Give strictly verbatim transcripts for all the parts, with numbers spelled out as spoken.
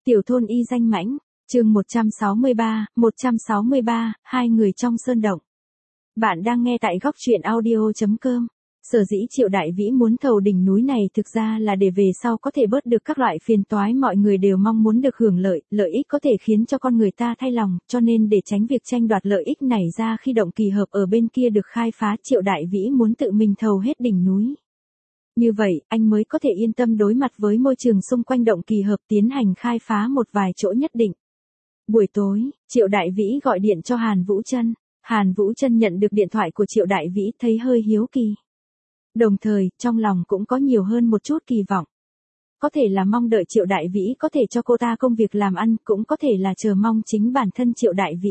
Tiểu thôn y danh mãnh, chương một trăm sáu mươi ba, một trăm sáu mươi ba, hai người trong sơn động. Bạn đang nghe tại góc truyện audio chấm com. Sở dĩ Triệu Đại Vĩ muốn thầu đỉnh núi này thực ra là để về sau có thể bớt được các loại phiền toái, mọi người đều mong muốn được hưởng lợi, lợi ích có thể khiến cho con người ta thay lòng, cho nên để tránh việc tranh đoạt lợi ích này ra khi động kỳ hợp ở bên kia được khai phá, Triệu Đại Vĩ muốn tự mình thầu hết đỉnh núi. Như vậy, anh mới có thể yên tâm đối mặt với môi trường xung quanh động kỳ hợp tiến hành khai phá một vài chỗ nhất định. Buổi tối, Triệu Đại Vĩ gọi điện cho Hàn Vũ Trân. Hàn Vũ Trân nhận được điện thoại của Triệu Đại Vĩ thấy hơi hiếu kỳ. Đồng thời, trong lòng cũng có nhiều hơn một chút kỳ vọng. Có thể là mong đợi Triệu Đại Vĩ có thể cho cô ta công việc làm ăn, cũng có thể là chờ mong chính bản thân Triệu Đại Vĩ.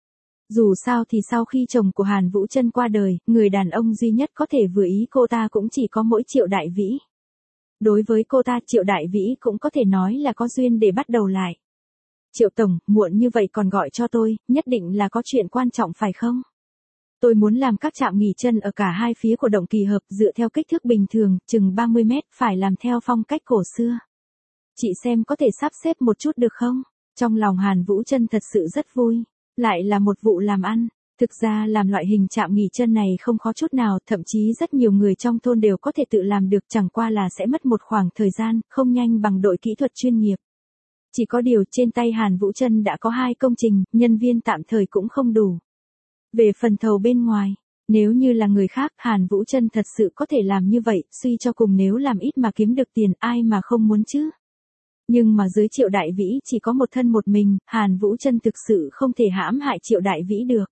Dù sao thì sau khi chồng của Hàn Vũ Trân qua đời, người đàn ông duy nhất có thể vừa ý cô ta cũng chỉ có mỗi Triệu Đại Vĩ. Đối với cô ta, Triệu Đại Vĩ cũng có thể nói là có duyên để bắt đầu lại. Triệu Tổng, muộn như vậy còn gọi cho tôi, nhất định là có chuyện quan trọng phải không? Tôi muốn làm các trạm nghỉ chân ở cả hai phía của động kỳ hợp dựa theo kích thước bình thường, chừng ba mươi mét, phải làm theo phong cách cổ xưa. Chị xem có thể sắp xếp một chút được không? Trong lòng Hàn Vũ Trân thật sự rất vui. Lại là một vụ làm ăn. Thực ra làm loại hình trạm nghỉ chân này không khó chút nào, thậm chí rất nhiều người trong thôn đều có thể tự làm được, chẳng qua là sẽ mất một khoảng thời gian, không nhanh bằng đội kỹ thuật chuyên nghiệp. Chỉ có điều trên tay Hàn Vũ Trân đã có hai công trình, nhân viên tạm thời cũng không đủ. Về phần thầu bên ngoài, nếu như là người khác, Hàn Vũ Trân thật sự có thể làm như vậy, suy cho cùng nếu làm ít mà kiếm được tiền, ai mà không muốn chứ. Nhưng mà dưới Triệu Đại Vĩ chỉ có một thân một mình, Hàn Vũ Trân thực sự không thể hãm hại Triệu Đại Vĩ được.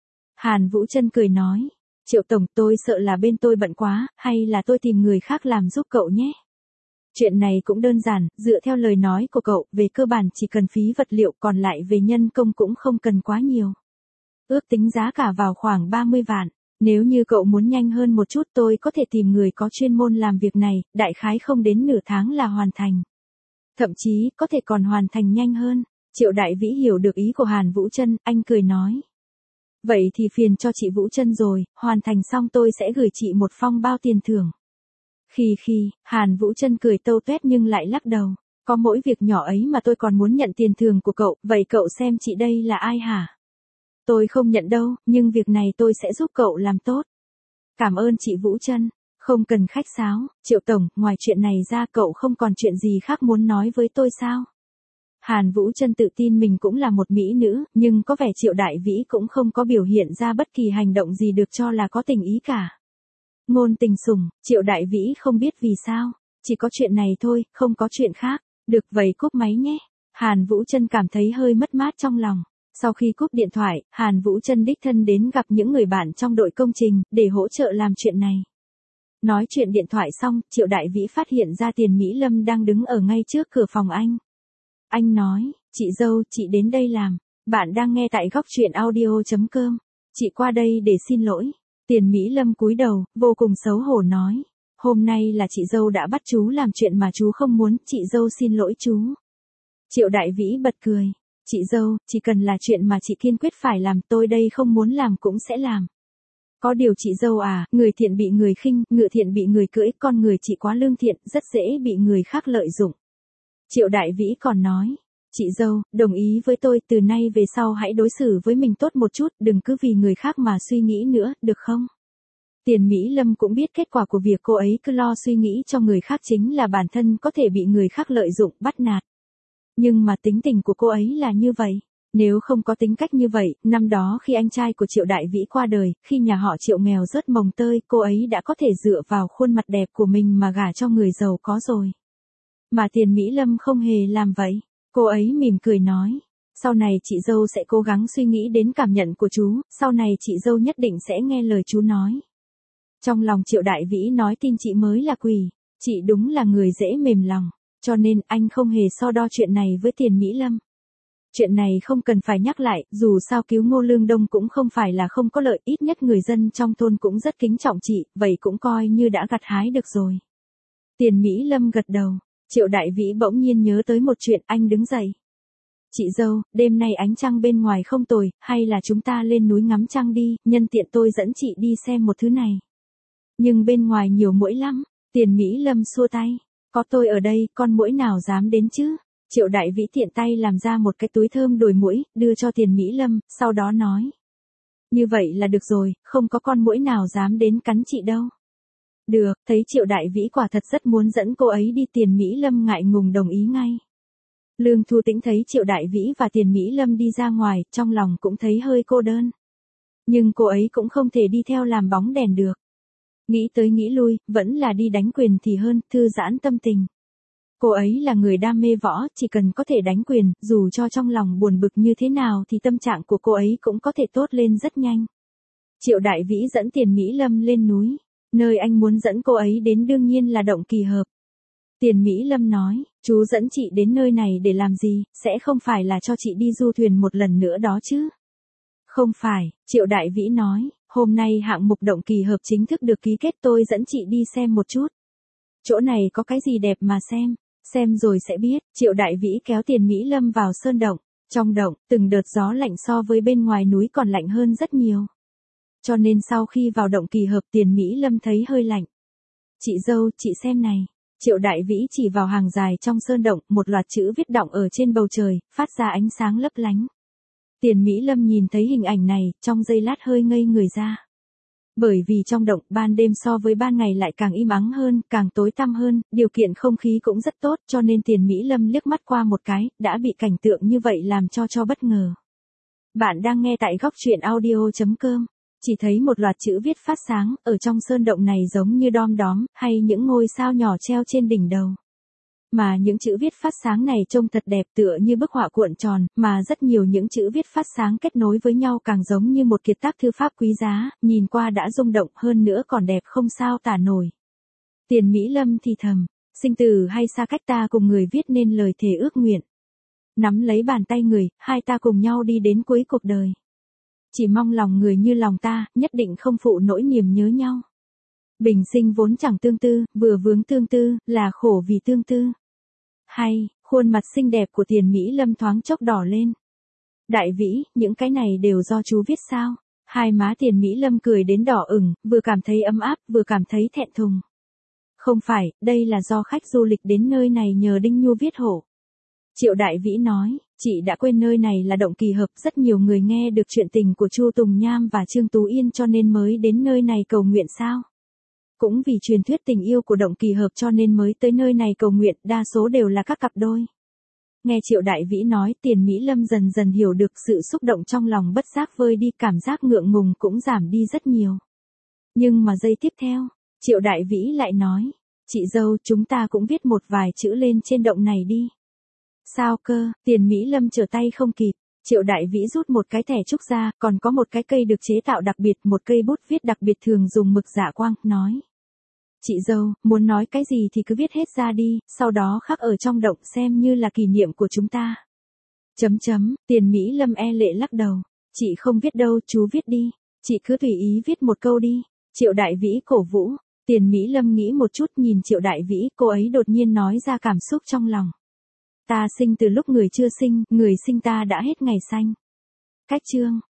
Hàn Vũ Trân cười nói, Triệu Tổng, tôi sợ là bên tôi bận quá, hay là tôi tìm người khác làm giúp cậu nhé. Chuyện này cũng đơn giản, dựa theo lời nói của cậu, về cơ bản chỉ cần phí vật liệu, còn lại về nhân công cũng không cần quá nhiều. Ước tính giá cả vào khoảng ba mươi vạn, nếu như cậu muốn nhanh hơn một chút tôi có thể tìm người có chuyên môn làm việc này, đại khái không đến nửa tháng là hoàn thành. Thậm chí, có thể còn hoàn thành nhanh hơn. Triệu Đại Vĩ hiểu được ý của Hàn Vũ Trân, anh cười nói. Vậy thì phiền cho chị Vũ Trân rồi, hoàn thành xong tôi sẽ gửi chị một phong bao tiền thưởng. Khi khi, Hàn Vũ Trân cười tâu tuét nhưng lại lắc đầu. Có mỗi việc nhỏ ấy mà tôi còn muốn nhận tiền thưởng của cậu, vậy cậu xem chị đây là ai hả? Tôi không nhận đâu, nhưng việc này tôi sẽ giúp cậu làm tốt. Cảm ơn chị Vũ Trân. Không cần khách sáo, Triệu Tổng, ngoài chuyện này ra cậu không còn chuyện gì khác muốn nói với tôi sao? Hàn Vũ Trân tự tin mình cũng là một mỹ nữ, nhưng có vẻ Triệu Đại Vĩ cũng không có biểu hiện ra bất kỳ hành động gì được cho là có tình ý cả. Ngôn tình sủng, Triệu Đại Vĩ không biết vì sao, chỉ có chuyện này thôi, không có chuyện khác, được vậy cúp máy nhé. Hàn Vũ Trân cảm thấy hơi mất mát trong lòng. Sau khi cúp điện thoại, Hàn Vũ Trân đích thân đến gặp những người bạn trong đội công trình, để hỗ trợ làm chuyện này. Nói chuyện điện thoại xong, Triệu Đại Vĩ phát hiện ra Tiền Mỹ Lâm đang đứng ở ngay trước cửa phòng anh. Anh nói, chị dâu, chị đến đây làm. Bạn đang nghe tại góc truyện audio chấm com. Chị qua đây để xin lỗi. Tiền Mỹ Lâm cúi đầu, vô cùng xấu hổ nói. Hôm nay là chị dâu đã bắt chú làm chuyện mà chú không muốn, chị dâu xin lỗi chú. Triệu Đại Vĩ bật cười. Chị dâu, chỉ cần là chuyện mà chị kiên quyết phải làm, tôi đây không muốn làm cũng sẽ làm. Có điều chị dâu à, người thiện bị người khinh, ngựa thiện bị người cưỡi, con người chị quá lương thiện, rất dễ bị người khác lợi dụng. Triệu Đại Vĩ còn nói, chị dâu, đồng ý với tôi, từ nay về sau hãy đối xử với mình tốt một chút, đừng cứ vì người khác mà suy nghĩ nữa, được không? Tiền Mỹ Lâm cũng biết kết quả của việc cô ấy cứ lo suy nghĩ cho người khác chính là bản thân có thể bị người khác lợi dụng, bắt nạt. Nhưng mà tính tình của cô ấy là như vậy. Nếu không có tính cách như vậy, năm đó khi anh trai của Triệu Đại Vĩ qua đời, khi nhà họ Triệu nghèo rớt mồng tơi, cô ấy đã có thể dựa vào khuôn mặt đẹp của mình mà gả cho người giàu có rồi. Mà Tiền Mỹ Lâm không hề làm vậy. Cô ấy mỉm cười nói, sau này chị dâu sẽ cố gắng suy nghĩ đến cảm nhận của chú, sau này chị dâu nhất định sẽ nghe lời chú nói. Trong lòng Triệu Đại Vĩ nói tin chị mới là quỷ, chị đúng là người dễ mềm lòng, cho nên anh không hề so đo chuyện này với Tiền Mỹ Lâm. Chuyện này không cần phải nhắc lại, dù sao cứu Ngô Lương Đông cũng không phải là không có lợi, ít nhất người dân trong thôn cũng rất kính trọng chị, vậy cũng coi như đã gặt hái được rồi. Tiền Mỹ Lâm gật đầu, Triệu Đại Vĩ bỗng nhiên nhớ tới một chuyện, anh đứng dậy. Chị dâu, đêm nay ánh trăng bên ngoài không tồi, hay là chúng ta lên núi ngắm trăng đi, nhân tiện tôi dẫn chị đi xem một thứ này. Nhưng bên ngoài nhiều muỗi lắm, Tiền Mỹ Lâm xua tay, có tôi ở đây, con muỗi nào dám đến chứ? Triệu Đại Vĩ tiện tay làm ra một cái túi thơm đùi muỗi, đưa cho Tiền Mỹ Lâm, sau đó nói. Như vậy là được rồi, không có con muỗi nào dám đến cắn chị đâu. Được, thấy Triệu Đại Vĩ quả thật rất muốn dẫn cô ấy đi, Tiền Mỹ Lâm ngại ngùng đồng ý ngay. Lương Thu Tĩnh thấy Triệu Đại Vĩ và Tiền Mỹ Lâm đi ra ngoài, trong lòng cũng thấy hơi cô đơn. Nhưng cô ấy cũng không thể đi theo làm bóng đèn được. Nghĩ tới nghĩ lui, vẫn là đi đánh quyền thì hơn, thư giãn tâm tình. Cô ấy là người đam mê võ, chỉ cần có thể đánh quyền, dù cho trong lòng buồn bực như thế nào thì tâm trạng của cô ấy cũng có thể tốt lên rất nhanh. Triệu Đại Vĩ dẫn Tiền Mỹ Lâm lên núi. Nơi anh muốn dẫn cô ấy đến đương nhiên là động Kỳ Hợp. Tiền Mỹ Lâm nói, chú dẫn chị đến nơi này để làm gì, sẽ không phải là cho chị đi du thuyền một lần nữa đó chứ? Không phải, Triệu Đại Vĩ nói, hôm nay hạng mục động Kỳ Hợp chính thức được ký kết, tôi dẫn chị đi xem một chút. Chỗ này có cái gì đẹp mà xem, xem rồi sẽ biết. Triệu Đại Vĩ kéo Tiền Mỹ Lâm vào sơn động. Trong động, từng đợt gió lạnh so với bên ngoài núi còn lạnh hơn rất nhiều. Cho nên sau khi vào động Kỳ Hợp, Tiền Mỹ Lâm thấy hơi lạnh. Chị dâu, chị xem này. Triệu Đại Vĩ chỉ vào hàng dài trong sơn động, một loạt chữ viết đọng ở trên bầu trời, phát ra ánh sáng lấp lánh. Tiền Mỹ Lâm nhìn thấy hình ảnh này, trong giây lát hơi ngây người ra. Bởi vì trong động, ban đêm so với ban ngày lại càng im ắng hơn, càng tối tăm hơn, điều kiện không khí cũng rất tốt, cho nên Tiền Mỹ Lâm liếc mắt qua một cái, đã bị cảnh tượng như vậy làm cho cho bất ngờ. Bạn đang nghe tại góc truyện audio chấm com. Chỉ thấy một loạt chữ viết phát sáng, ở trong sơn động này giống như đom đóm, hay những ngôi sao nhỏ treo trên đỉnh đầu. Mà những chữ viết phát sáng này trông thật đẹp, tựa như bức họa cuộn tròn, mà rất nhiều những chữ viết phát sáng kết nối với nhau càng giống như một kiệt tác thư pháp quý giá, nhìn qua đã rung động, hơn nữa còn đẹp không sao tả nổi. Tiền Mỹ Lâm thì thầm, sinh tử hay xa cách ta cùng người viết nên lời thề ước nguyện. Nắm lấy bàn tay người, hai ta cùng nhau đi đến cuối cuộc đời. Chỉ mong lòng người như lòng ta, nhất định không phụ nỗi niềm nhớ nhau. Bình sinh vốn chẳng tương tư, vừa vướng tương tư, là khổ vì tương tư. Hay, khuôn mặt xinh đẹp của Tiền Mỹ Lâm thoáng chốc đỏ lên. Đại Vĩ, những cái này đều do chú viết sao? Hai má Tiền Mỹ Lâm cười đến đỏ ửng, vừa cảm thấy ấm áp, vừa cảm thấy thẹn thùng. Không phải, đây là do khách du lịch đến nơi này nhờ Đinh Nhu viết hộ. Triệu Đại Vĩ nói, chị đã quên nơi này là động Kỳ Hợp, rất nhiều người nghe được chuyện tình của Chu Tùng Nham và Trương Tú Yên cho nên mới đến nơi này cầu nguyện sao? Cũng vì truyền thuyết tình yêu của động Kỳ Hợp cho nên mới tới nơi này cầu nguyện, đa số đều là các cặp đôi. Nghe Triệu Đại Vĩ nói, Tiền Mỹ Lâm dần dần hiểu được sự xúc động trong lòng, bất giác vơi đi, cảm giác ngượng ngùng cũng giảm đi rất nhiều. Nhưng mà giây tiếp theo, Triệu Đại Vĩ lại nói, chị dâu, chúng ta cũng viết một vài chữ lên trên động này đi. Sao cơ? Tiền Mỹ Lâm trở tay không kịp. Triệu Đại Vĩ rút một cái thẻ trúc ra, còn có một cái cây được chế tạo đặc biệt, một cây bút viết đặc biệt thường dùng mực dạ quang, nói. Chị dâu, muốn nói cái gì thì cứ viết hết ra đi, sau đó khắc ở trong động xem như là kỷ niệm của chúng ta. Chấm chấm, Tiền Mỹ Lâm e lệ lắc đầu. Chị không viết đâu, chú viết đi. Chị cứ tùy ý viết một câu đi. Triệu Đại Vĩ cổ vũ. Tiền Mỹ Lâm nghĩ một chút, nhìn Triệu Đại Vĩ, cô ấy đột nhiên nói ra cảm xúc trong lòng. Ta sinh từ lúc người chưa sinh, người sinh ta đã hết ngày xanh. Cách chương.